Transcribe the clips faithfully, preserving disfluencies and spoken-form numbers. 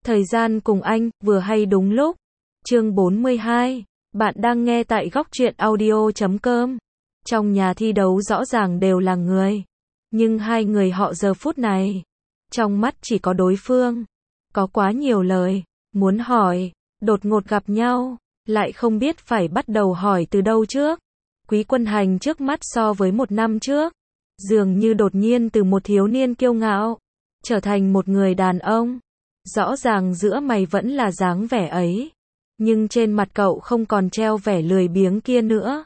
Thời gian cùng anh, vừa hay đúng lúc. Chương bốn mươi hai. Bạn đang nghe tại góc truyện audio chấm com. Trong nhà thi đấu rõ ràng đều là người. Nhưng hai người họ giờ phút này, trong mắt chỉ có đối phương. Có quá nhiều lời, muốn hỏi, đột ngột gặp nhau, lại không biết phải bắt đầu hỏi từ đâu trước. Quý Quân Hành trước mắt so với một năm trước, dường như đột nhiên từ một thiếu niên kiêu ngạo, trở thành một người đàn ông. Rõ ràng giữa mày vẫn là dáng vẻ ấy, nhưng trên mặt cậu không còn treo vẻ lười biếng kia nữa.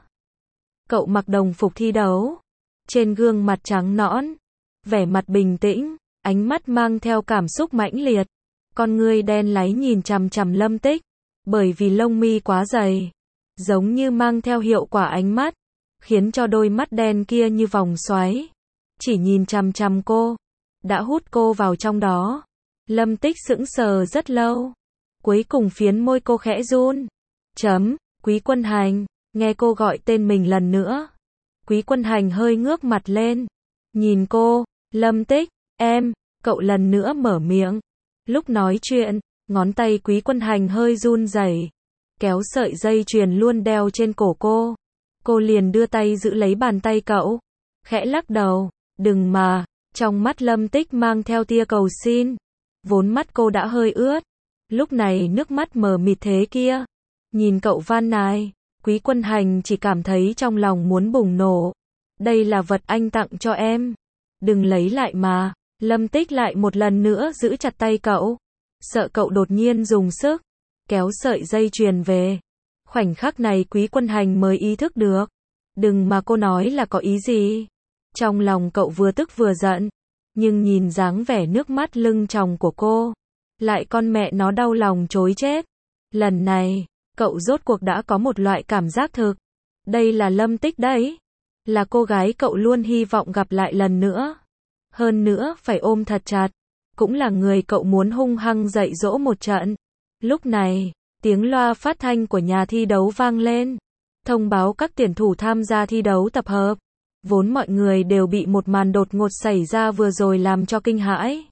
Cậu mặc đồng phục thi đấu, trên gương mặt trắng nõn, vẻ mặt bình tĩnh, ánh mắt mang theo cảm xúc mãnh liệt. Con ngươi đen láy nhìn chằm chằm Lâm Tích, bởi vì lông mi quá dày, giống như mang theo hiệu quả ánh mắt, khiến cho đôi mắt đen kia như vòng xoáy, chỉ nhìn chằm chằm cô, đã hút cô vào trong đó. Lâm Tích sững sờ rất lâu, cuối cùng phiến môi cô khẽ run. Chấm, Quý Quân Hành, nghe cô gọi tên mình lần nữa. Quý Quân Hành hơi ngước mặt lên, nhìn cô. Lâm Tích, em, cậu lần nữa mở miệng. Lúc nói chuyện, ngón tay Quý Quân Hành hơi run rẩy, kéo sợi dây chuyền luôn đeo trên cổ cô. Cô liền đưa tay giữ lấy bàn tay cậu, khẽ lắc đầu, đừng mà. Trong mắt Lâm Tích mang theo tia cầu xin, vốn mắt cô đã hơi ướt, lúc này nước mắt mờ mịt thế kia. Nhìn cậu van nài, Quý Quân Hành chỉ cảm thấy trong lòng muốn bùng nổ. Đây là vật anh tặng cho em, đừng lấy lại mà. Lâm Tích lại một lần nữa giữ chặt tay cậu, sợ cậu đột nhiên dùng sức kéo sợi dây chuyền về. Khoảnh khắc này Quý Quân Hành mới ý thức được, đừng mà cô nói là có ý gì. Trong lòng cậu vừa tức vừa giận, nhưng nhìn dáng vẻ nước mắt lưng tròng của cô, lại con mẹ nó đau lòng trối chết. Lần này, cậu rốt cuộc đã có một loại cảm giác thực. Đây là Lâm Tích đấy, là cô gái cậu luôn hy vọng gặp lại lần nữa. Hơn nữa phải ôm thật chặt, cũng là người cậu muốn hung hăng dạy dỗ một trận. Lúc này, tiếng loa phát thanh của nhà thi đấu vang lên, thông báo các tuyển thủ tham gia thi đấu tập hợp. Vốn mọi người đều bị một màn đột ngột xảy ra vừa rồi làm cho kinh hãi,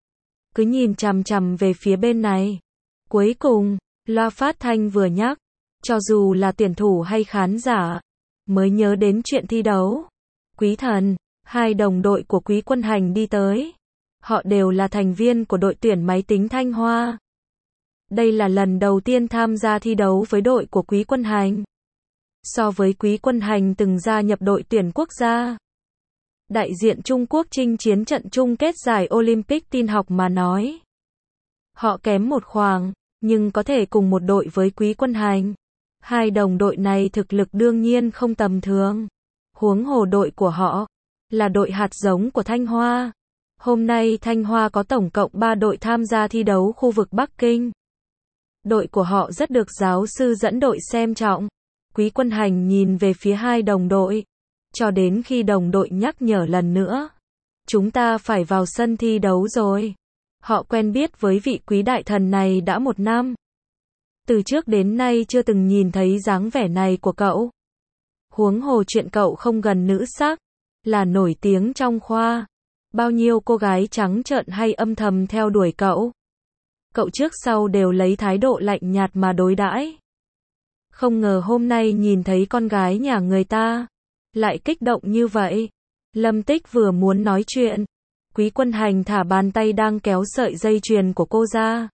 cứ nhìn chằm chằm về phía bên này. Cuối cùng, loa phát thanh vừa nhắc, cho dù là tuyển thủ hay khán giả, mới nhớ đến chuyện thi đấu. Quý Thần, hai đồng đội của Quý Quân Hành đi tới. Họ đều là thành viên của đội tuyển máy tính Thanh Hoa. Đây là lần đầu tiên tham gia thi đấu với đội của Quý Quân Hành. So với Quý Quân Hành từng gia nhập đội tuyển quốc gia, đại diện Trung Quốc chinh chiến trận chung kết giải Olympic tin học mà nói, họ kém một khoảng, nhưng có thể cùng một đội với Quý Quân Hành. Hai đồng đội này thực lực đương nhiên không tầm thường. Huống hồ đội của họ là đội hạt giống của Thanh Hoa. Hôm nay Thanh Hoa có tổng cộng ba đội tham gia thi đấu khu vực Bắc Kinh. Đội của họ rất được giáo sư dẫn đội xem trọng. Quý Quân Hành nhìn về phía hai đồng đội, cho đến khi đồng đội nhắc nhở lần nữa. Chúng ta phải vào sân thi đấu rồi. Họ quen biết với vị quý đại thần này đã một năm. Từ trước đến nay chưa từng nhìn thấy dáng vẻ này của cậu. Huống hồ chuyện cậu không gần nữ sắc, là nổi tiếng trong khoa. Bao nhiêu cô gái trắng trợn hay âm thầm theo đuổi cậu. Cậu trước sau đều lấy thái độ lạnh nhạt mà đối đãi. Không ngờ hôm nay nhìn thấy con gái nhà người ta, lại kích động như vậy. Lâm Tích vừa muốn nói chuyện, Quý Quân Hành thả bàn tay đang kéo sợi dây chuyền của cô ra,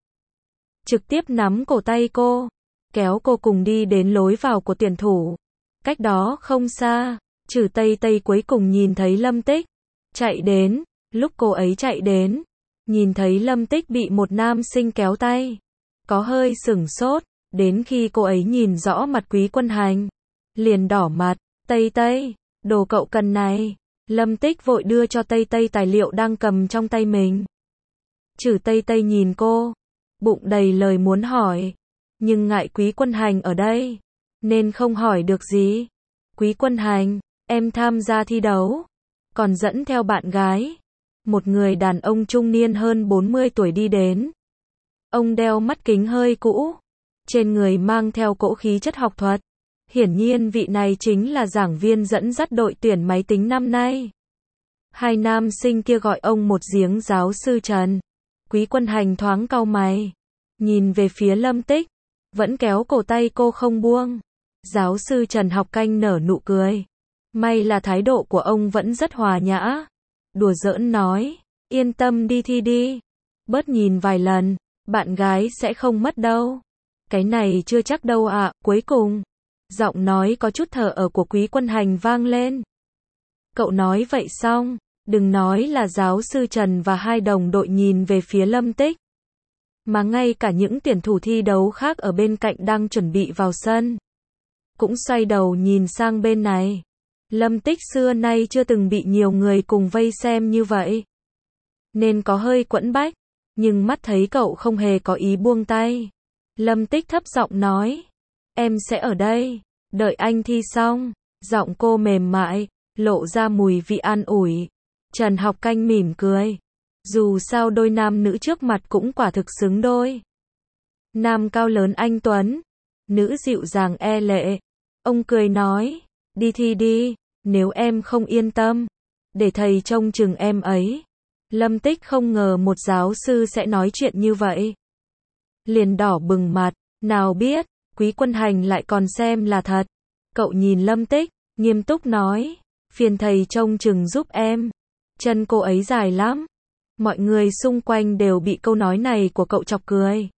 trực tiếp nắm cổ tay cô, kéo cô cùng đi đến lối vào của tuyển thủ. Cách đó không xa, Trử Tây Tây cuối cùng nhìn thấy Lâm Tích chạy đến. Lúc cô ấy chạy đến, nhìn thấy Lâm Tích bị một nam sinh kéo tay, có hơi sửng sốt. Đến khi cô ấy nhìn rõ mặt Quý Quân Hành, liền đỏ mặt. Tây Tây, đồ cậu cần này. Lâm Tích vội đưa cho Tây Tây tài liệu đang cầm trong tay mình. Trử Tây Tây nhìn cô, bụng đầy lời muốn hỏi, nhưng ngại Quý Quân Hành ở đây, nên không hỏi được gì. Quý Quân Hành, em tham gia thi đấu, còn dẫn theo bạn gái. Một người đàn ông trung niên hơn bốn mươi tuổi đi đến. Ông đeo mắt kính hơi cũ, trên người mang theo cỗ khí chất học thuật. Hiển nhiên vị này chính là giảng viên dẫn dắt đội tuyển máy tính năm nay. Hai nam sinh kia gọi ông một giếng giáo sư Trần. Quý Quân Hành thoáng cau mày, nhìn về phía Lâm Tích, vẫn kéo cổ tay cô không buông. Giáo sư Trần Học Canh nở nụ cười. May là thái độ của ông vẫn rất hòa nhã. Đùa giỡn nói, yên tâm đi thi đi. Bớt nhìn vài lần, bạn gái sẽ không mất đâu. Cái này chưa chắc đâu ạ. Cuối cùng, giọng nói có chút thở ở của Quý Quân Hành vang lên. Cậu nói vậy xong, đừng nói là giáo sư Trần và hai đồng đội nhìn về phía Lâm Tích, mà ngay cả những tuyển thủ thi đấu khác ở bên cạnh đang chuẩn bị vào sân, cũng xoay đầu nhìn sang bên này. Lâm Tích xưa nay chưa từng bị nhiều người cùng vây xem như vậy, nên có hơi quẫn bách, nhưng mắt thấy cậu không hề có ý buông tay. Lâm Tích thấp giọng nói, em sẽ ở đây, đợi anh thi xong. Giọng cô mềm mại, lộ ra mùi vị an ủi. Trần Học Canh mỉm cười. Dù sao đôi nam nữ trước mặt cũng quả thực xứng đôi. Nam cao lớn anh tuấn, nữ dịu dàng e lệ. Ông cười nói, đi thi đi, nếu em không yên tâm, để thầy trông chừng em ấy. Lâm Tích không ngờ một giáo sư sẽ nói chuyện như vậy. Liền đỏ bừng mặt, nào biết, Quý Quân Hành lại còn xem là thật. Cậu nhìn Lâm Tích, nghiêm túc nói, phiền thầy trông chừng giúp em. Chân cô ấy dài lắm. Mọi người xung quanh đều bị câu nói này của cậu chọc cười.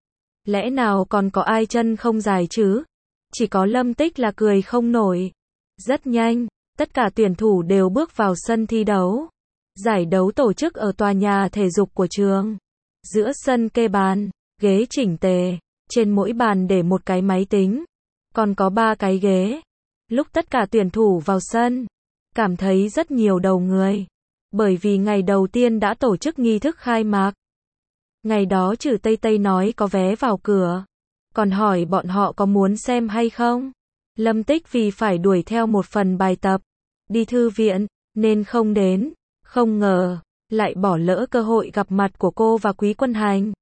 Lẽ nào còn có ai chân không dài chứ? Chỉ có Lâm Tích là cười không nổi. Rất nhanh, tất cả tuyển thủ đều bước vào sân thi đấu. Giải đấu tổ chức ở tòa nhà thể dục của trường. Giữa sân kê bàn, ghế chỉnh tề, trên mỗi bàn để một cái máy tính, còn có ba cái ghế. Lúc tất cả tuyển thủ vào sân, cảm thấy rất nhiều đầu người, bởi vì ngày đầu tiên đã tổ chức nghi thức khai mạc. Ngày đó Trử Tây Tây nói có vé vào cửa, còn hỏi bọn họ có muốn xem hay không. Lâm Tích vì phải đuổi theo một phần bài tập, đi thư viện, nên không đến. Không ngờ, lại bỏ lỡ cơ hội gặp mặt của cô và Quý Quân Hành.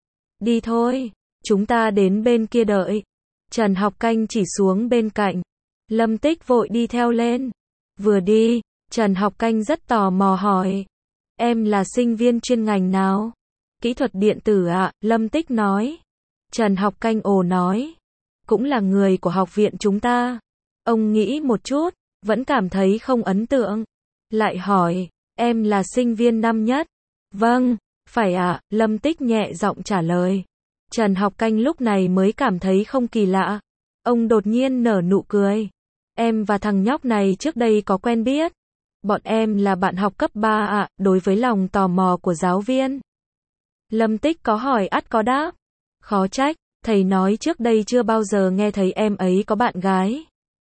Đi thôi, chúng ta đến bên kia đợi. Trần Học Canh chỉ xuống bên cạnh. Lâm Tích vội đi theo lên. Vừa đi, Trần Học Canh rất tò mò hỏi, em là sinh viên chuyên ngành nào? Kỹ thuật điện tử ạ, Lâm Tích nói. Trần Học Canh ồ nói, cũng là người của học viện chúng ta. Ông nghĩ một chút, vẫn cảm thấy không ấn tượng. Lại hỏi, em là sinh viên năm nhất? Vâng, phải ạ, Lâm Tích nhẹ giọng trả lời. Trần Học Canh lúc này mới cảm thấy không kỳ lạ. Ông đột nhiên nở nụ cười. Em và thằng nhóc này trước đây có quen biết. Bọn em là bạn học cấp ba ạ. Đối với lòng tò mò của giáo viên, Lâm Tích có hỏi ắt có đáp. Khó trách, thầy nói trước đây chưa bao giờ nghe thấy em ấy có bạn gái.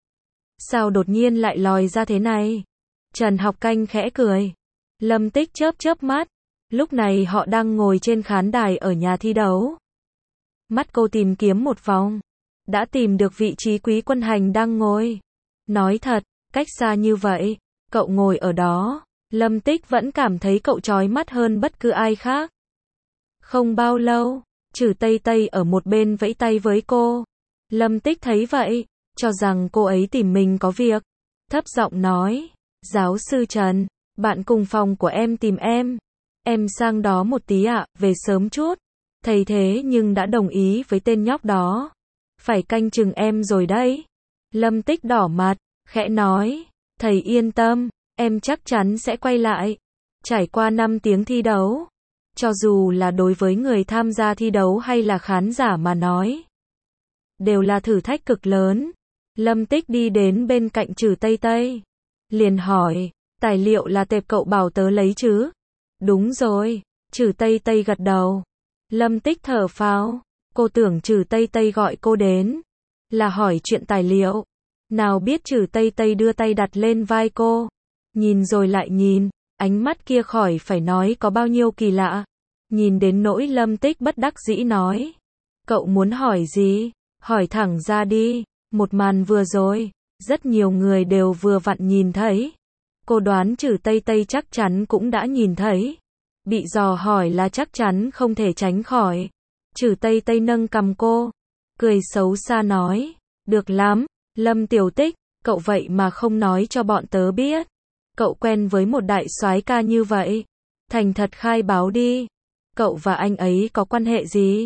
Sao đột nhiên lại lòi ra thế này? Trần Học Canh khẽ cười. Lâm Tích chớp chớp mắt. Lúc này họ đang ngồi trên khán đài ở nhà thi đấu. Mắt cô tìm kiếm một vòng, đã tìm được vị trí Quý Quân Hành đang ngồi. Nói thật, cách xa như vậy, cậu ngồi ở đó, Lâm Tích vẫn cảm thấy cậu chói mắt hơn bất cứ ai khác. Không bao lâu, Trử Tây Tây ở một bên vẫy tay với cô. Lâm Tích thấy vậy, cho rằng cô ấy tìm mình có việc. Thấp giọng nói, giáo sư Trần, bạn cùng phòng của em tìm em. Em sang đó một tí ạ, về sớm chút. Thầy thế nhưng đã đồng ý với tên nhóc đó. Phải canh chừng em rồi đấy. Lâm Tích đỏ mặt, khẽ nói, thầy yên tâm, em chắc chắn sẽ quay lại. Trải qua năm tiếng thi đấu, cho dù là đối với người tham gia thi đấu hay là khán giả mà nói, đều là thử thách cực lớn. Lâm Tích đi đến bên cạnh Trử Tây Tây, liền hỏi, tài liệu là tệp cậu bảo tớ lấy chứ? Đúng rồi, Trử Tây Tây gật đầu. Lâm Tích thở phào, cô tưởng Trử Tây Tây gọi cô đến là hỏi chuyện tài liệu. Nào biết Trử Tây Tây đưa tay đặt lên vai cô, nhìn rồi lại nhìn, ánh mắt kia khỏi phải nói có bao nhiêu kỳ lạ. Nhìn đến nỗi Lâm Tích bất đắc dĩ nói, cậu muốn hỏi gì? Hỏi thẳng ra đi. Một màn vừa rồi, rất nhiều người đều vừa vặn nhìn thấy. Cô đoán Trử Tây Tây chắc chắn cũng đã nhìn thấy. Bị dò hỏi là chắc chắn không thể tránh khỏi. Trử Tây Tây nâng cằm cô, cười xấu xa nói, được lắm, Lâm Tiểu Tích, cậu vậy mà không nói cho bọn tớ biết. Cậu quen với một đại soái ca như vậy, thành thật khai báo đi. Cậu và anh ấy có quan hệ gì?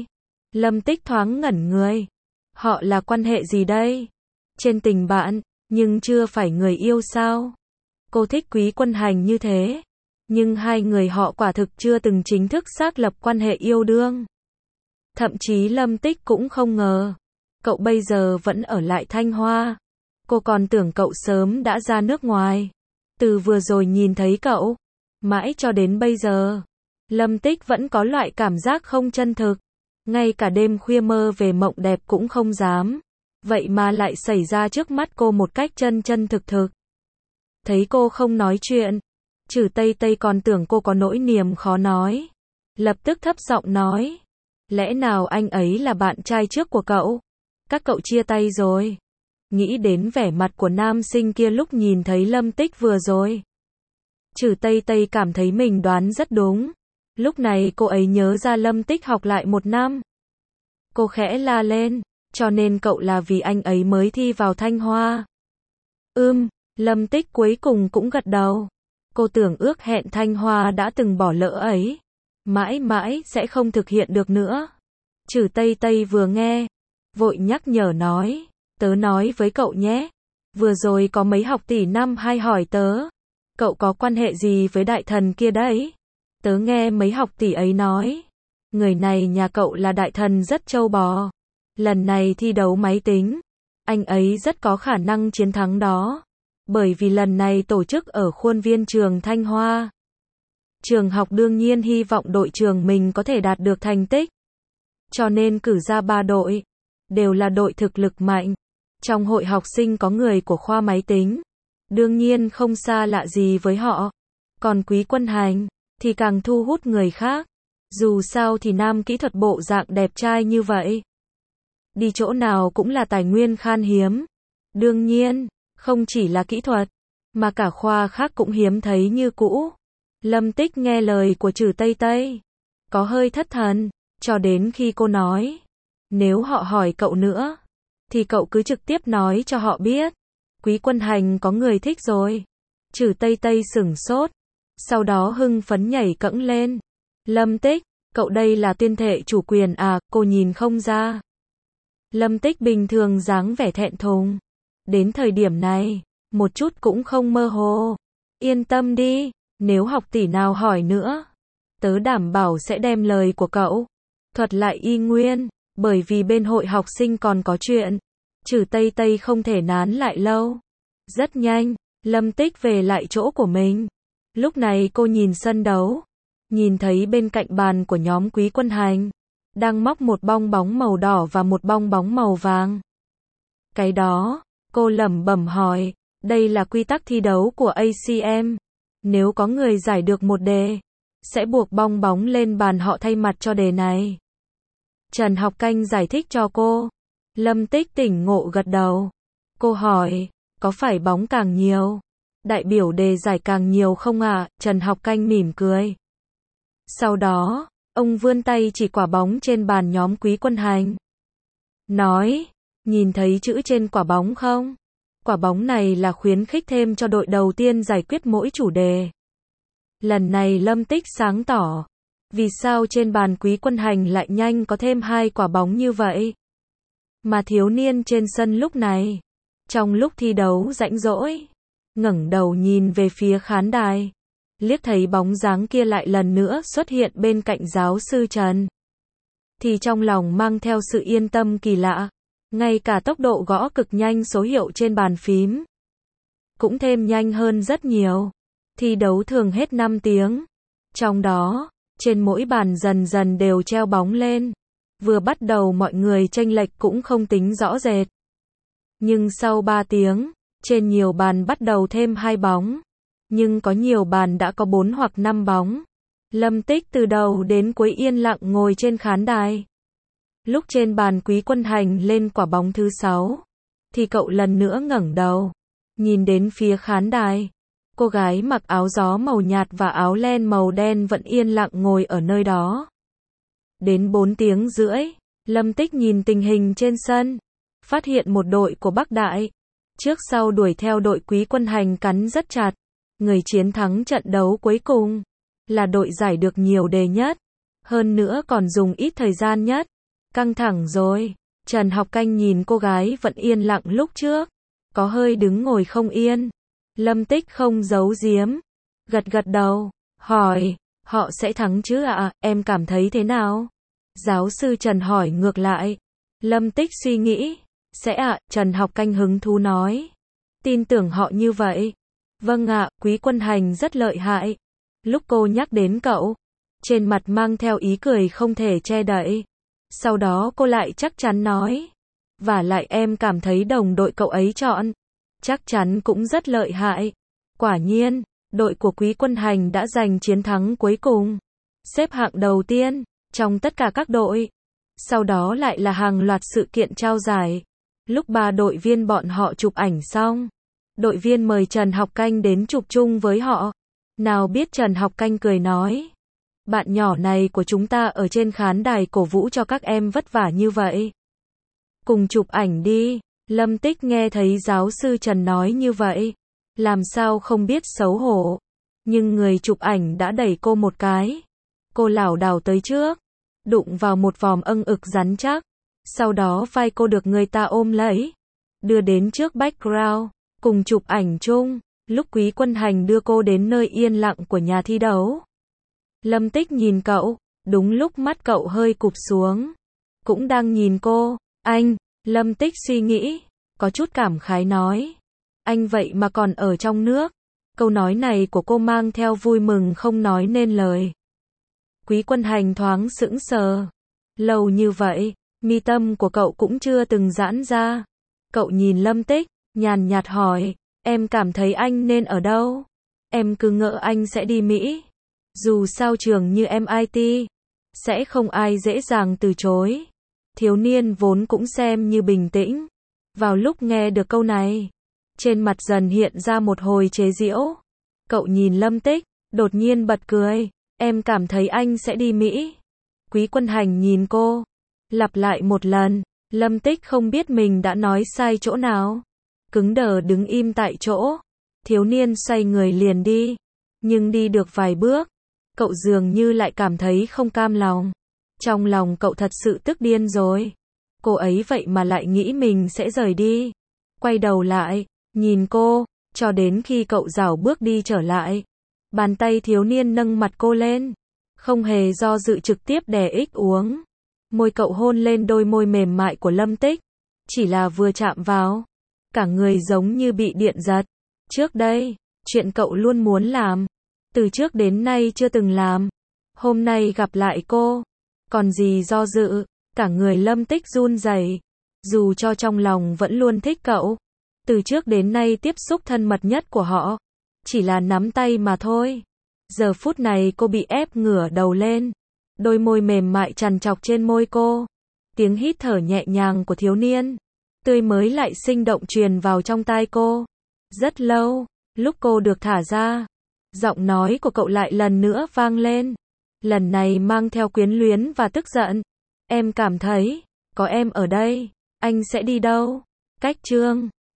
Lâm Tích thoáng ngẩn người. Họ là quan hệ gì đây? Trên tình bạn, nhưng chưa phải người yêu sao? Cô thích Quý Quân Hành như thế, nhưng hai người họ quả thực chưa từng chính thức xác lập quan hệ yêu đương. Thậm chí Lâm Tích cũng không ngờ, cậu bây giờ vẫn ở lại Thanh Hoa. Cô còn tưởng cậu sớm đã ra nước ngoài. Từ vừa rồi nhìn thấy cậu, mãi cho đến bây giờ, Lâm Tích vẫn có loại cảm giác không chân thực. Ngay cả đêm khuya mơ về mộng đẹp cũng không dám. Vậy mà lại xảy ra trước mắt cô một cách chân chân thực thực. Thấy cô không nói chuyện, Trử Tây Tây còn tưởng cô có nỗi niềm khó nói. Lập tức thấp giọng nói. Lẽ nào anh ấy là bạn trai trước của cậu? Các cậu chia tay rồi. Nghĩ đến vẻ mặt của nam sinh kia lúc nhìn thấy Lâm Tích vừa rồi. Trử Tây Tây cảm thấy mình đoán rất đúng. Lúc này cô ấy nhớ ra Lâm Tích học lại một năm. Cô khẽ la lên. Cho nên cậu là vì anh ấy mới thi vào Thanh Hoa. Ưm, Lâm Tích cuối cùng cũng gật đầu. Cô tưởng ước hẹn Thanh Hoa đã từng bỏ lỡ ấy. Mãi mãi sẽ không thực hiện được nữa. Trử Tây Tây vừa nghe, vội nhắc nhở nói. Tớ nói với cậu nhé. Vừa rồi có mấy học tỷ năm hai hỏi tớ. Cậu có quan hệ gì với đại thần kia đấy? Tớ nghe mấy học tỷ ấy nói. Người này nhà cậu là đại thần rất trâu bò. Lần này thi đấu máy tính, anh ấy rất có khả năng chiến thắng đó. Bởi vì lần này tổ chức ở khuôn viên trường Thanh Hoa. Trường học đương nhiên hy vọng đội trường mình có thể đạt được thành tích. Cho nên cử ra ba đội. Đều là đội thực lực mạnh. Trong hội học sinh có người của khoa máy tính. Đương nhiên không xa lạ gì với họ. Còn Quý Quân Hành, thì càng thu hút người khác. Dù sao thì nam kỹ thuật bộ dạng đẹp trai như vậy. Đi chỗ nào cũng là tài nguyên khan hiếm. Đương nhiên, không chỉ là kỹ thuật, mà cả khoa khác cũng hiếm thấy như cũ. Lâm Tích nghe lời của Trử Tây Tây, có hơi thất thần, cho đến khi cô nói, nếu họ hỏi cậu nữa, thì cậu cứ trực tiếp nói cho họ biết. Quý Quân Hành có người thích rồi. Trử Tây Tây sửng sốt, sau đó hưng phấn nhảy cẫng lên. Lâm Tích, cậu đây là tuyên thệ chủ quyền à, cô nhìn không ra. Lâm Tích bình thường dáng vẻ thẹn thùng. Đến thời điểm này, một chút cũng không mơ hồ. Yên tâm đi, nếu học tỷ nào hỏi nữa, tớ đảm bảo sẽ đem lời của cậu thuật lại y nguyên, bởi vì bên hội học sinh còn có chuyện. Trử Tây Tây không thể nán lại lâu. Rất nhanh, Lâm Tích về lại chỗ của mình. Lúc này cô nhìn sân đấu, nhìn thấy bên cạnh bàn của nhóm Quý Quân Hành đang móc một bong bóng màu đỏ và một bong bóng màu vàng. Cái đó, cô lẩm bẩm hỏi, đây là quy tắc thi đấu của a xê em. Nếu có người giải được một đề, sẽ buộc bong bóng lên bàn họ thay mặt cho đề này. Trần Học Canh giải thích cho cô. Lâm Tích tỉnh ngộ gật đầu. Cô hỏi, có phải bóng càng nhiều, đại biểu đề giải càng nhiều không ạ? À? Trần Học Canh mỉm cười. Sau đó, ông vươn tay chỉ quả bóng trên bàn nhóm Quý Quân Hành. Nói, nhìn thấy chữ trên quả bóng không? Quả bóng này là khuyến khích thêm cho đội đầu tiên giải quyết mỗi chủ đề. Lần này Lâm Tích sáng tỏ. Vì sao trên bàn Quý Quân Hành lại nhanh có thêm hai quả bóng như vậy? Mà thiếu niên trên sân lúc này, trong lúc thi đấu rãnh rỗi, ngẩng đầu nhìn về phía khán đài. Liếc thấy bóng dáng kia lại lần nữa xuất hiện bên cạnh giáo sư Trần. Thì trong lòng mang theo sự yên tâm kỳ lạ. Ngay cả tốc độ gõ cực nhanh số hiệu trên bàn phím cũng thêm nhanh hơn rất nhiều. Thi đấu thường hết năm tiếng. Trong đó, trên mỗi bàn dần dần đều treo bóng lên. Vừa bắt đầu mọi người chênh lệch cũng không tính rõ rệt. Nhưng sau ba tiếng, trên nhiều bàn bắt đầu thêm hai bóng. Nhưng có nhiều bàn đã có bốn hoặc năm bóng. Lâm Tích từ đầu đến cuối yên lặng ngồi trên khán đài. Lúc trên bàn Quý Quân Hành lên quả bóng thứ sáu, thì cậu lần nữa ngẩng đầu, nhìn đến phía khán đài. Cô gái mặc áo gió màu nhạt và áo len màu đen vẫn yên lặng ngồi ở nơi đó. Đến bốn tiếng rưỡi, Lâm Tích nhìn tình hình trên sân, phát hiện một đội của Bắc Đại trước sau đuổi theo đội Quý Quân Hành cắn rất chặt. Người chiến thắng trận đấu cuối cùng là đội giải được nhiều đề nhất, hơn nữa còn dùng ít thời gian nhất. Căng thẳng rồi. Trần Học Canh nhìn cô gái vẫn yên lặng lúc trước, có hơi đứng ngồi không yên. Lâm Tích không giấu giếm, gật gật đầu, hỏi, họ sẽ thắng chứ ạ, à? Em cảm thấy thế nào? Giáo sư Trần hỏi ngược lại. Lâm Tích suy nghĩ, sẽ ạ, à, Trần Học Canh hứng thú nói. Tin tưởng họ như vậy. Vâng ạ, à, Quý Quân Hành rất lợi hại. Lúc cô nhắc đến cậu, trên mặt mang theo ý cười không thể che đậy. Sau đó cô lại chắc chắn nói, và lại em cảm thấy đồng đội cậu ấy chọn, chắc chắn cũng rất lợi hại. Quả nhiên, đội của Quý Quân Hành đã giành chiến thắng cuối cùng, xếp hạng đầu tiên trong tất cả các đội. Sau đó lại là hàng loạt sự kiện trao giải. Lúc ba đội viên bọn họ chụp ảnh xong, đội viên mời Trần Học Canh đến chụp chung với họ. Nào biết Trần Học Canh cười nói, bạn nhỏ này của chúng ta ở trên khán đài cổ vũ cho các em vất vả như vậy. Cùng chụp ảnh đi. Lâm Tích nghe thấy giáo sư Trần nói như vậy, làm sao không biết xấu hổ. Nhưng người chụp ảnh đã đẩy cô một cái. Cô lảo đảo tới trước, đụng vào một vòm âng ực rắn chắc. Sau đó vai cô được người ta ôm lấy, đưa đến trước background, cùng chụp ảnh chung. Lúc Quý Quân Hành đưa cô đến nơi yên lặng của nhà thi đấu, Lâm Tích nhìn cậu, đúng lúc mắt cậu hơi cụp xuống, cũng đang nhìn cô. Anh, Lâm Tích suy nghĩ, có chút cảm khái nói, anh vậy mà còn ở trong nước. Câu nói này của cô mang theo vui mừng không nói nên lời. Quý Quân Hành thoáng sững sờ. Lâu như vậy, mi tâm của cậu cũng chưa từng giãn ra. Cậu nhìn Lâm Tích, nhàn nhạt hỏi, em cảm thấy anh nên ở đâu? Em cứ ngỡ anh sẽ đi Mỹ. Dù sao trường như em i tê, sẽ không ai dễ dàng từ chối. Thiếu niên vốn cũng xem như bình tĩnh. Vào lúc nghe được câu này, trên mặt dần hiện ra một hồi chế giễu. Cậu nhìn Lâm Tích, đột nhiên bật cười, em cảm thấy anh sẽ đi Mỹ. Quý Quân Hành nhìn cô, lặp lại một lần. Lâm Tích không biết mình đã nói sai chỗ nào, cứng đờ đứng im tại chỗ. Thiếu niên xoay người liền đi, nhưng đi được vài bước, cậu dường như lại cảm thấy không cam lòng. Trong lòng cậu thật sự tức điên rồi. Cô ấy vậy mà lại nghĩ mình sẽ rời đi. Quay đầu lại, nhìn cô, cho đến khi cậu rảo bước đi trở lại. Bàn tay thiếu niên nâng mặt cô lên, không hề do dự trực tiếp đè ích uống. Môi cậu hôn lên đôi môi mềm mại của Lâm Tích. Chỉ là vừa chạm vào, cả người giống như bị điện giật. Trước đây, chuyện cậu luôn muốn làm, từ trước đến nay chưa từng làm. Hôm nay gặp lại cô, còn gì do dự, cả người Lâm Tích run rẩy. Dù cho trong lòng vẫn luôn thích cậu, từ trước đến nay tiếp xúc thân mật nhất của họ chỉ là nắm tay mà thôi. Giờ phút này cô bị ép ngửa đầu lên, đôi môi mềm mại trằn trọc trên môi cô. Tiếng hít thở nhẹ nhàng của thiếu niên, tươi mới lại sinh động truyền vào trong tai cô. Rất lâu, lúc cô được thả ra, giọng nói của cậu lại lần nữa vang lên. Lần này mang theo quyến luyến và tức giận. Em cảm thấy, có em ở đây, anh sẽ đi đâu? Cách chương